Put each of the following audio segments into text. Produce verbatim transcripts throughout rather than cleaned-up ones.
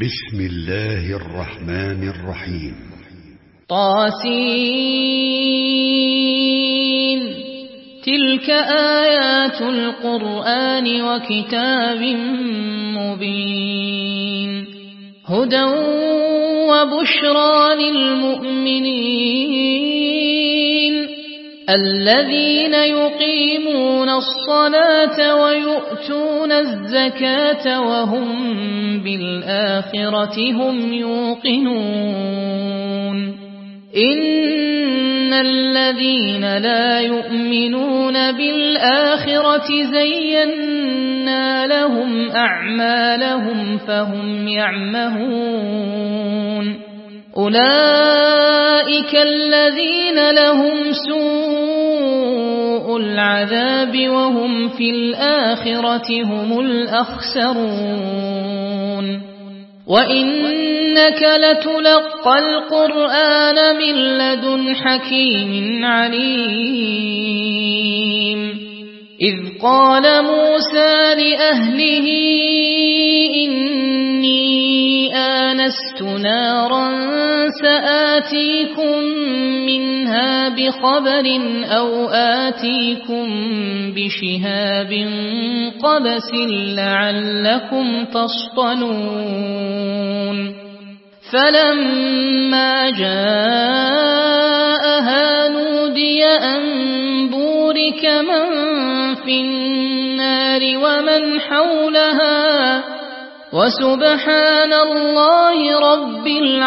بسم الله الرحمن الرحيم. طاسين تلك آيات القرآن وكتاب مبين هدى وبشرى للمؤمنين الذين يقيمون الصلاة ويؤتون الزكاة وهم بالآخرة هم يوقنون إن الذين لا يؤمنون بالآخرة زينا لهم أعمالهم فهم يعمهون أولئك الذين لهم سوء العذاب وهم في الآخرة هم الأخسرون وإنك لتلقى القرآن من لدن حكيم عليم إذ قال موسى لأهله إني آنست نارا سآتيكم منها بخبر أو آتيكم بشهاب قبس لعلكم تصطلون فلما جاءها نودي أن بورك من في النار ومن حولها وسبحان الله رب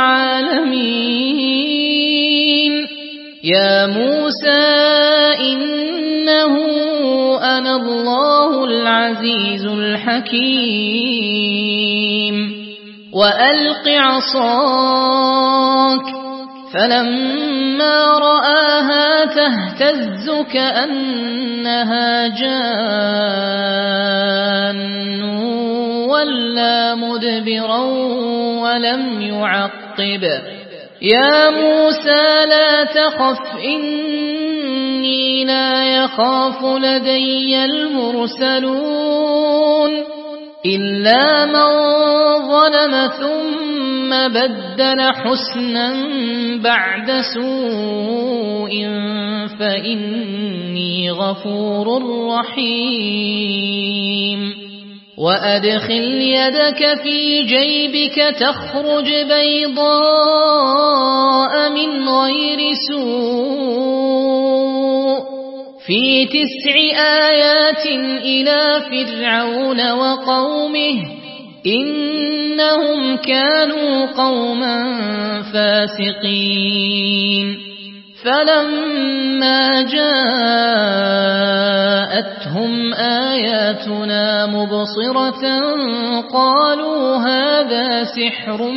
العالمين يا موسى إنه أنا الله العزيز الحكيم وألق عصاك فلما رآها تهتز كأنها جان ولا مدبرا ولم يعقب يا موسى لا تخف إني لا يخاف لدي المرسلون إلا من ظلم ثم بدل حسنا بعد سوء فإني غفور رحيم وأدخل يدك في جيبك تخرج بيضاء من غير سوء في تسع آيات إلى فرعون وقومه إنهم كانوا قوما فاسقين فلما جاءتهم آياتنا مبصرة قالوا هذا سحر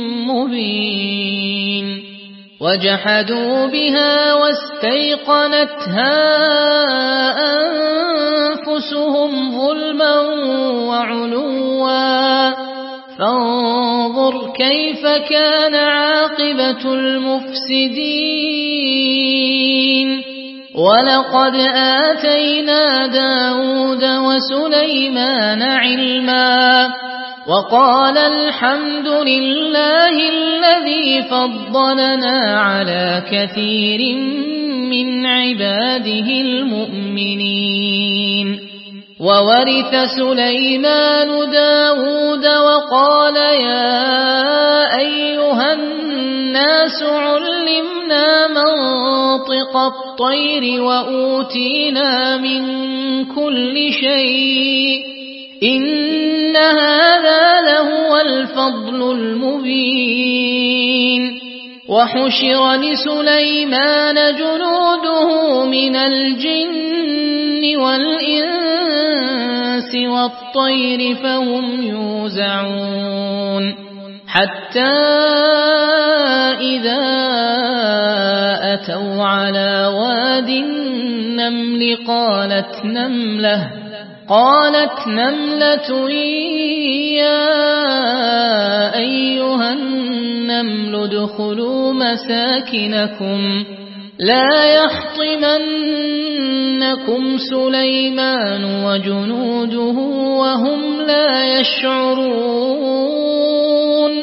مبين وجحدوا بها واستيقنتها أنفسهم ظلما وعلوا فانظر كيف كان عاقبة المفسدين ولقد آتينا داود وسليمان علما وقال الحمد لله الذي فضلنا على كثير من عباده المؤمنين وورث سليمان داود وقال يا أيها الناس علمنا منطق الطير وأوتينا من كل شيء إن هذا لهو الفضل المبين وحشر لسليمان جنوده من الجن والإنس والطير فهم يوزعون حتى إذا أتوا على واد النمل قالت نملة قالت نملة يا أيها النمل ادخلوا مساكنكم لا يحطمنكم سليمان وجنوده وهم لا يشعرون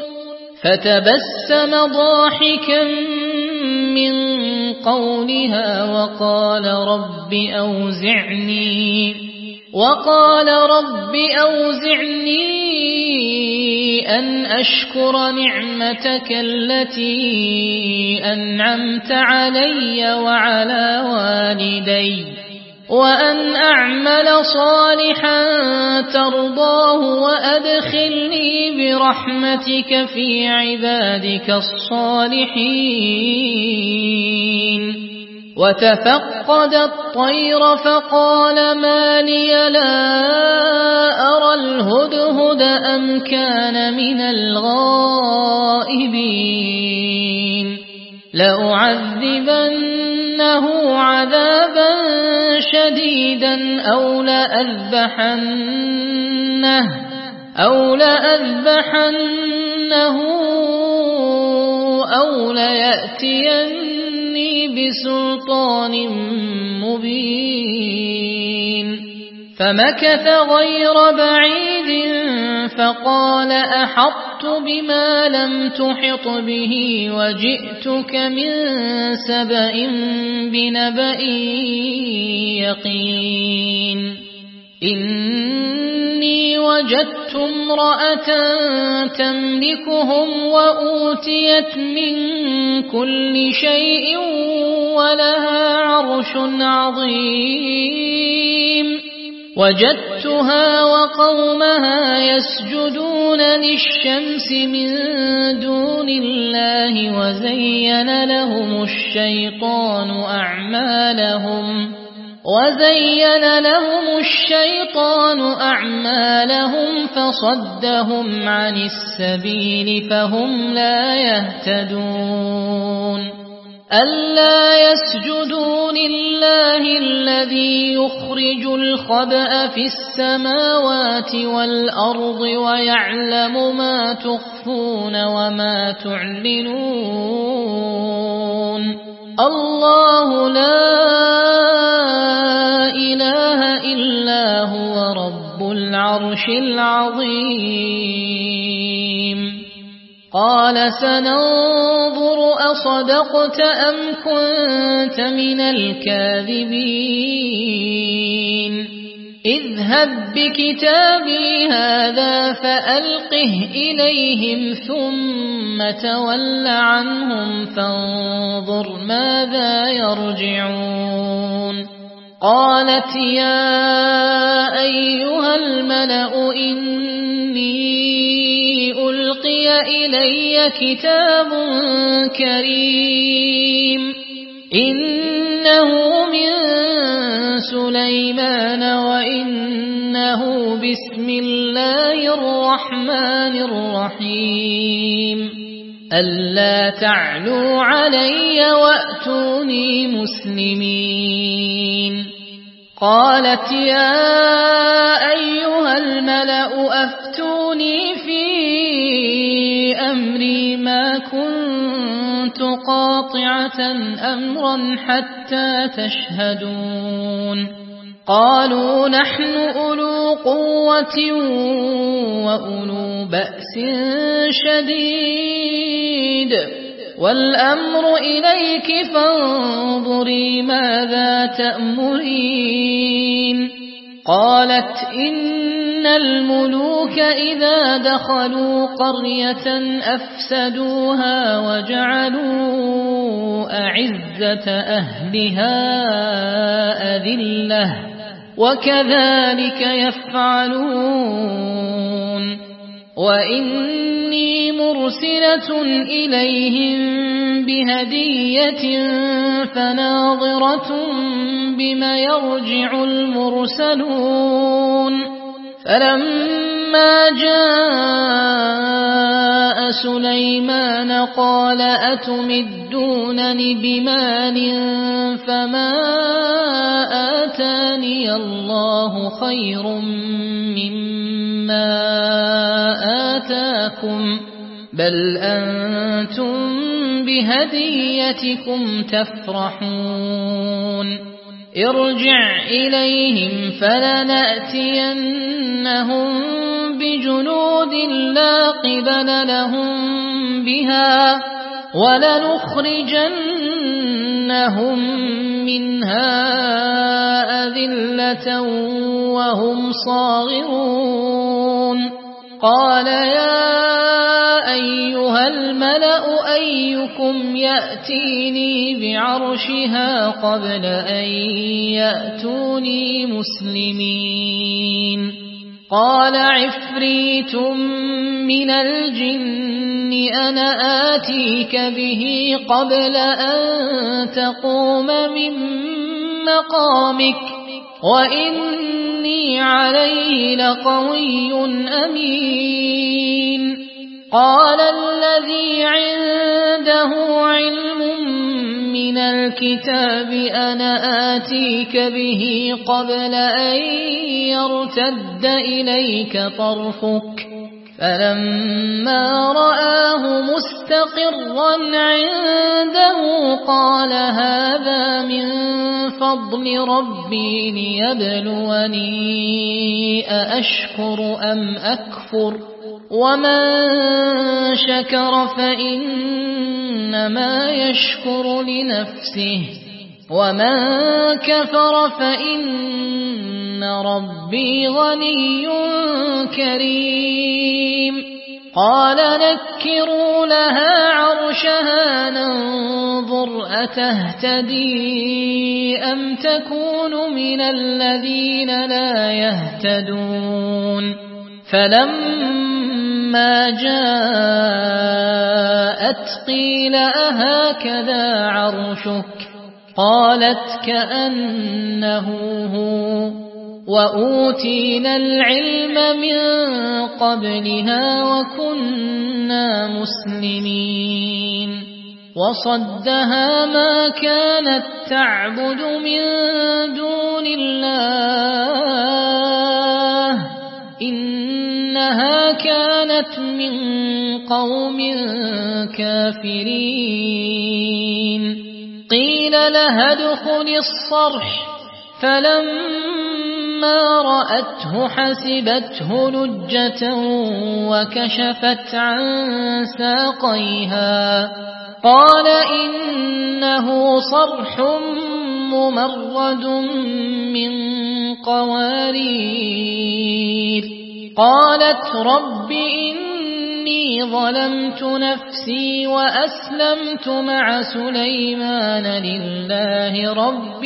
فتبسم ضاحكا من قولها وقال رب أوزعني وقال رب أوزعني أن أشكر نعمتك التي أنعمت علي وعلى والدي وأن أعمل صالحا ترضاه وأدخلني برحمتك في عبادك الصالحين وتفقد الطير فقال ما لي لا أرى الهدهد أم كان من الغائبين لأعذبنه عذابا شديدا أو لأذبحنه أو لأذبحنه أو ليأتيني بسلطان مبين فمكث غير بعيد فقال أحطت بما لم تحط به وجئتك من سبأ بنبأ يقين إني وجدت امرأة تملكهم وأوتيت من كل شيء ولها عرش عظيم وجدتها وقومها يسجدون للشمس من دون الله وزين لهم الشيطان أعمالهم وزين لهم الشيطان أعمالهم فصدهم عن السبيل فهم لا يهتدون ألا يسجدوا لله الذي يخرج الخبأ في السماوات والأرض ويعلم ما تخفون وما تعلنون الله لا إله إلا هو رب العرش العظيم قال سننظر أصدقت أم كنت من الكاذبين اذهب بكتابي هذا فألقه إليهم ثم تول عنهم فانظر ماذا يرجعون قالت يا أيها الملأ إني ألقي إلي كتاب كريم إنه من سليمان وإنه بسم الله الرحمن الرحيم ألا تعلوا علي وأتوني مسلمين قالت يا أيها الملأ أفتوني في أمري ما كنت قاطعة أمرا حتى تشهدون قالوا نحن أولو قوة وأولو بأس شديد والأمر إليك فانظري ماذا تأمرين قالت إن الملوك إذا دخلوا قرية أفسدوها وجعلوا أعزة أهلها أذلة وكذلك يفعلون وإني مرسلة إليهم بهدية فناظرة بما يرجع المرسلون فلما جاء سليمان قال أتمدونني بمال فما آتاني الله خير مما آتاكم بل أنتم بهديتكم تفرحون ارجع إليهم فلنأتينهم بجنود لا قبل لهم بها ولنخرجنهم منها أذلة وهم صاغرون قال يا أيها الملأ أيكم يأتيني بعرشها قبل أن يأتوني مسلمين قال عفريت من الجن أنا آتيك به قبل أن تقوم من مقامك وإني عليه لقوي أمين قال الذي عنده علم من الكتاب أنا آتيك به قبل أن يرتد إليك طرفك فلما رآه مستقرا عنده قال هذا من فضل ربي ليبلوني أأشكر أم أكفر ومن شكر فإنما يشكر لنفسه ومن كفر فإن ربي غني كريم قال نكروا لها عرشها ننظر أتهتدي أم تكون من الذين لا يهتدون فلما جاءت قيل أهكذا عرشك قالت كأنه هو وأوتينا العلم من قبلها وكنا مسلمين وصدها ما كانت تعبد من دون الله إنها كانت من قوم كافرين قيل لها ادخل الصرح فلما رأته حسبته لجة وكشفت عن ساقيها قال إنه صرح ممرد من قوارير قالت رب إني ظلمت نفسي وأسلمت مع سليمان لله رب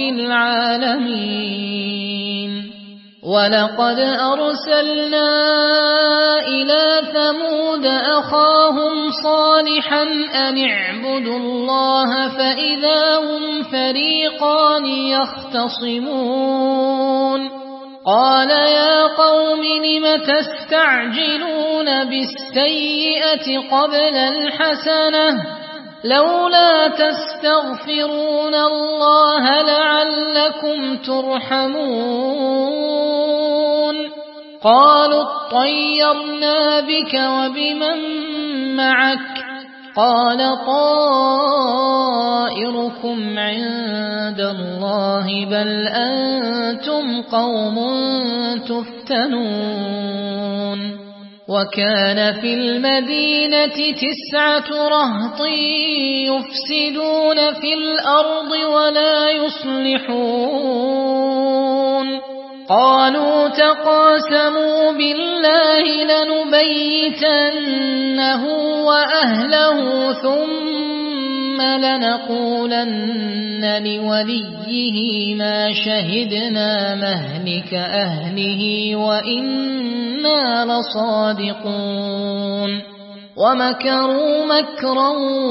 العالمين ولقد أرسلنا إلى ثمود أخاهم صالحا أن اعبدوا الله فإذا هم فريقان يختصمون قال يا قوم لم تستعجلون بالسيئة قبل الحسنة لولا تستغفرون الله لعلكم ترحمون قالوا اطيرنا بك وبمن معك قال طائركم عند الله بل أنتم قوم تفتنون وكان في المدينة تسعة رهط يفسدون في الأرض ولا يصلحون قالوا تقاسموا بالله لنبيتنه وأهله ثم لنقولن لوليه ما شهدنا مهلك أهله وإنا لصادقون ومكروا مكرا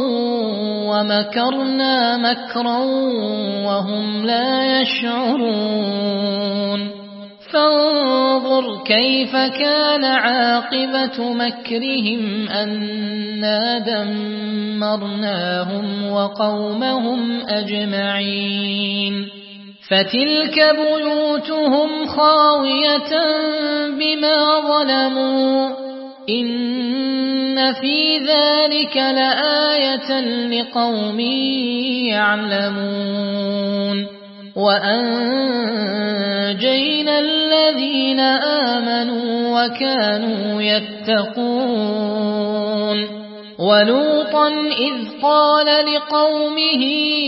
ومكرنا مكرا وهم لا يشعرون فانظر كيف كان عاقبة مكرهم أنا دمرناهم وقومهم أجمعين فتلك بيوتهم خاوية بما ظلموا إن في ذلك لآية لقوم يعلمون وأنجينا الذين آمنوا وكانوا يتقون ولوطا إذ قال لقومه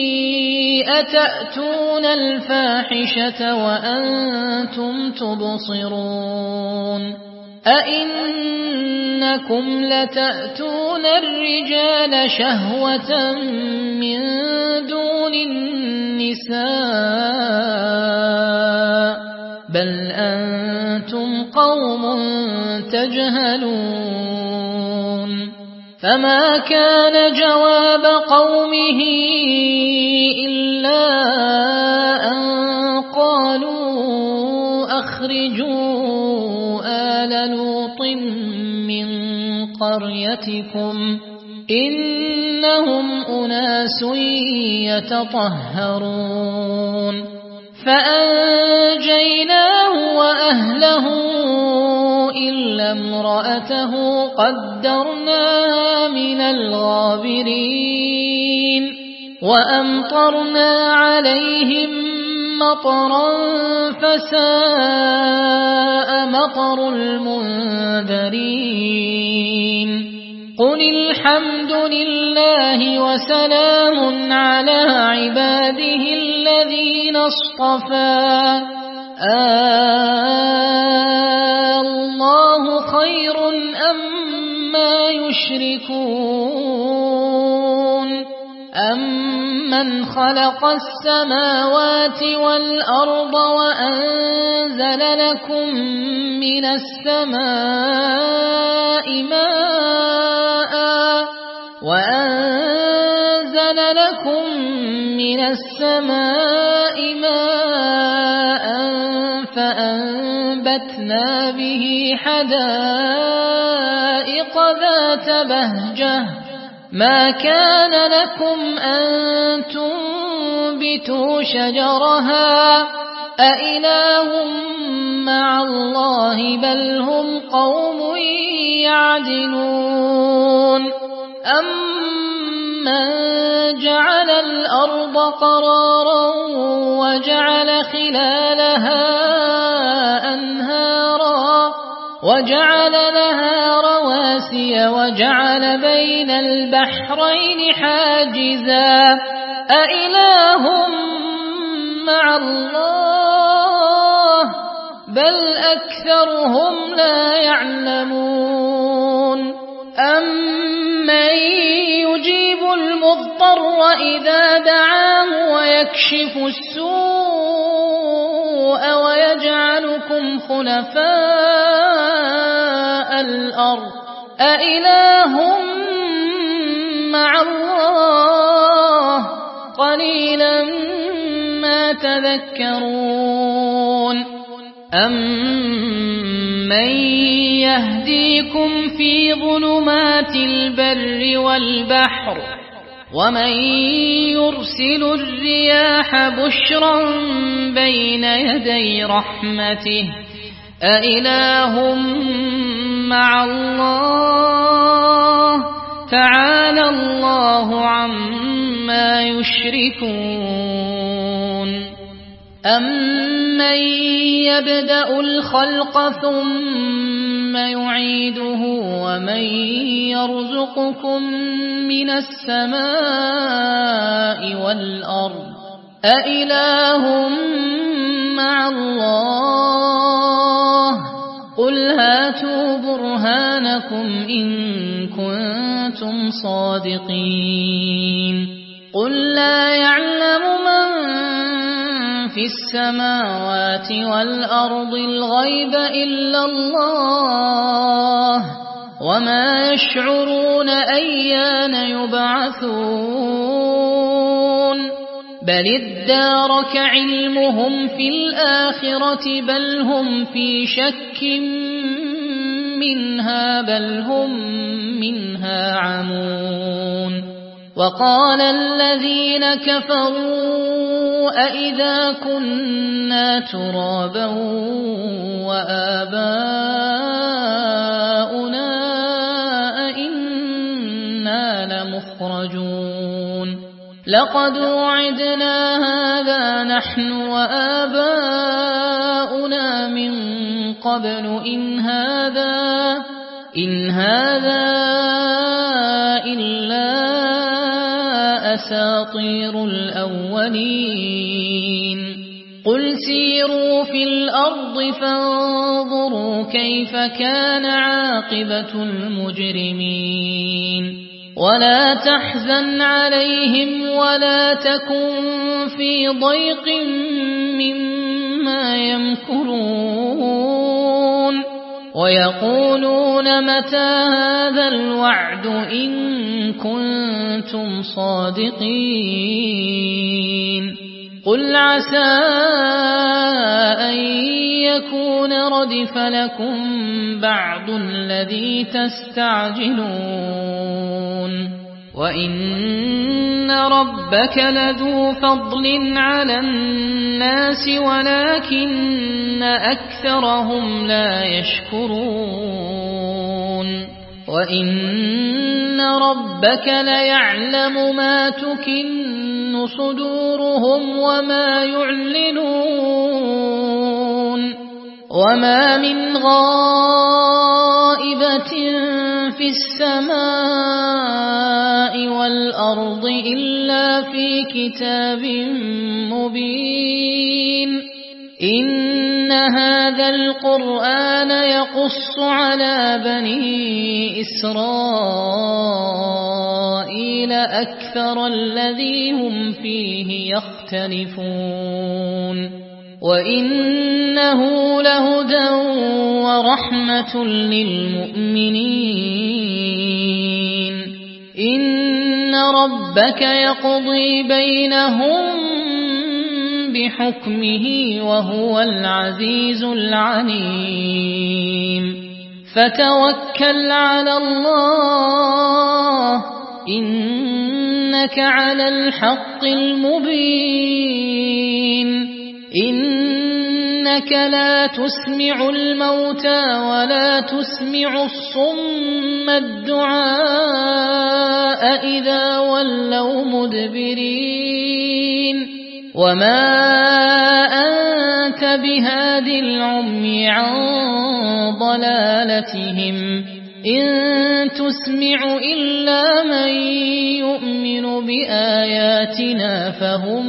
أتأتون الفاحشة وأنتم تبصرون أئنكم لتأتون الرجال شهوة من دون النساء بل أنتم قوم تجهلون فما كان جواب قومه إلا أن قالوا أخرجوا آل لوط من قريتكم إنهم أناس يتطهرون فأنجيناه وأهله إلا امرأته قدرناها من الغابرين وأمطرنا عليهم مطرا فساء مطر المنذرين قل الحمد لله وسلام على عباده الذين اصطفى الله خير أما يشركون أمن خلق السماوات والأرض وأنزل لكم من السماء ماء وأنزل لكم من السماء ماء فأنبتنا به حدائق ذات بهجة ما كان لكم أن تنبتوا شجرها أإله مع الله بل هم قوم يعدلون أمن جعل الأرض قرارا وجعل خلالها أنهارا وجعل لها رواسي وجعل بين البحرين حاجزا أإله مع الله بل أكثرهم لا يعلمون أمن يجيب المضطر إذا دعاه ويكشف السوء ويجعلكم خلفاء الأرض أإله مع الله قليلا ما تذكرون أمن يهديكم في ظلمات البر والبحر ومن يرسل الرياح بشرا بين يدي رحمته أإله مع الله تعالى الله عما يشركون أمن يبدأ الخلق ثم يعيده ومن يرزقكم من السماء والأرض أإله مع الله قل هاتوا برهانكم إن كنتم صادقين قل لا يعلم من في السماوات والأرض الغيب إلا الله وما يشعرون أيان يبعثون بل ادارك علمهم في الآخرة بل هم في شك منها بل هم منها عمون وقال الذين كفروا أئذا كنا ترابا وآباؤنا أئنا لمخرجون لقد وعدنا هذا نحن وآباؤنا من قبل إن هذا إن هذا إلا أساطير الأولين قل سيروا في الأرض فانظروا كيف كان عاقبة المجرمين ولا تحزن عليهم ولا تكن في ضيق مما يمكرون ويقولون متى هذا الوعد إن كنتم صادقين قل عسى أن يكون ردف لكم بعض الذي تستعجلون وإن ربك لذو فضل على الناس ولكن أكثرهم لا يشكرون وإن ربك ليعلم ما تكن صدورهم وما يعلنون وما من غائبة في السماء والأرض إلا في كتاب مبين إن هذا القرآن يقص على بني إسرائيل أكثر الذي هم فيه يختلفون وإنه لهدى ورحمة للمؤمنين إن ربك يقضي بينهم بحكمه وهو العزيز العليم فتوكل على الله إنك على الحق المبين إنك لا تسمع الموتى ولا تسمع الصم الدعاء إذا ولوا مدبرين وما أنت بهاد العمي عن ضلالتهم إن تسمع إلا من يؤمن بآياتنا فهم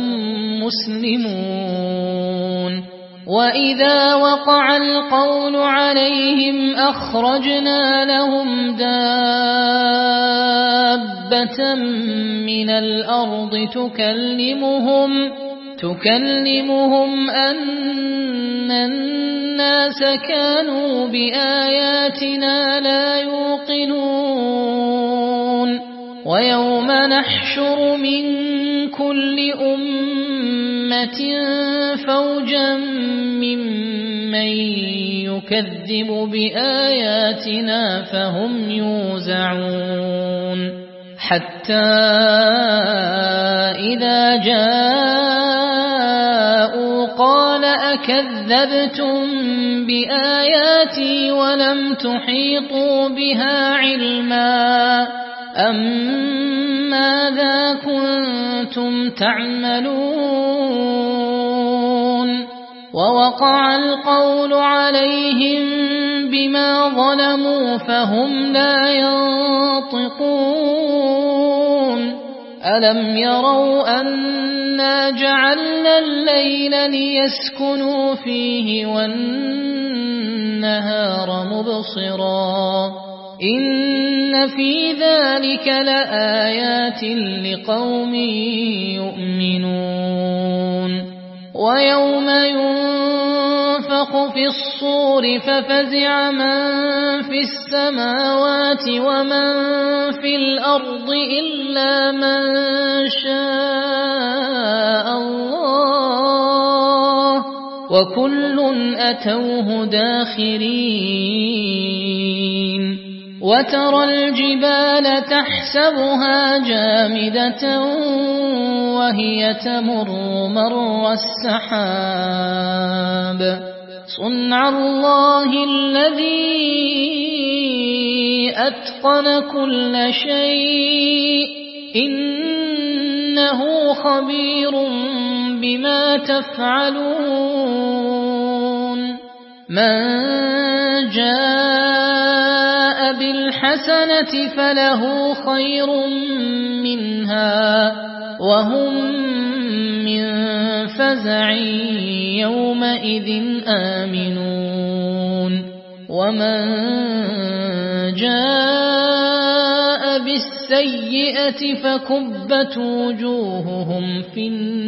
مسلمون وإذا وقع القول عليهم أخرجنا لهم دابة من الأرض تكلمهم تكلمهم أن الناس كانوا بآياتنا لا يوقنون ويوم نحشر من كل أمة فوجا ممن يكذب بآياتنا فهم يوزعون حتى إذا جاءوا قال أكذبتم بآياتي ولم تحيطوا بها علما أم ماذا كنتم تعملون ووقع القول عليهم بما ظلموا فهم لا ينطقون ألم يروا أنا جعلنا الليل ليسكنوا فيه والنهار مبصرا إن في ذلك لآيات لقوم يؤمنون ويوم ينفخ في الصور ففزع من في السماوات ومن في الأرض إلا من شاء الله وكل أتوه داخرين وترى الجبال تحسبها جامدة وهي تمر مر السحاب صنع الله الذي أتقن كل شيء إنه إنه خبير بما تفعلون من جاء بالحسنة فله خير منها وهم من فزع يومئذ آمنون ومن جاء بالسيئة فكبت وجوههم في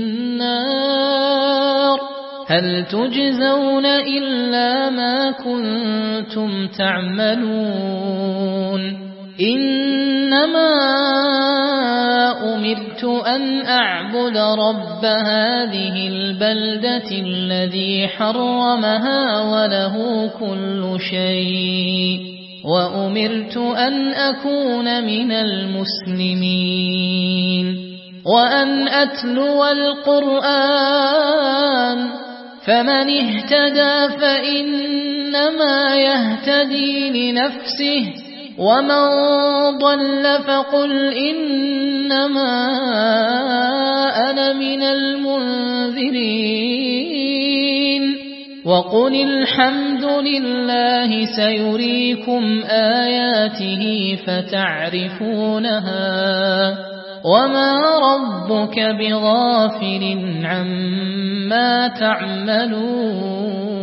النار هل تجزون إلا ما كنتم تعملون إنما أمرت أن أعبد رب هذه البلدة الذي حرمها وله كل شيء وأمرت أن أكون من المسلمين وأن أتلو القرآن فمن اهتدى فإنما يهتدي لنفسه ومن ضل فقل إنما أنا من المنذرين وقل الحمد لله سيريكم آياته فتعرفونها وما ربك بغافل عما تعملون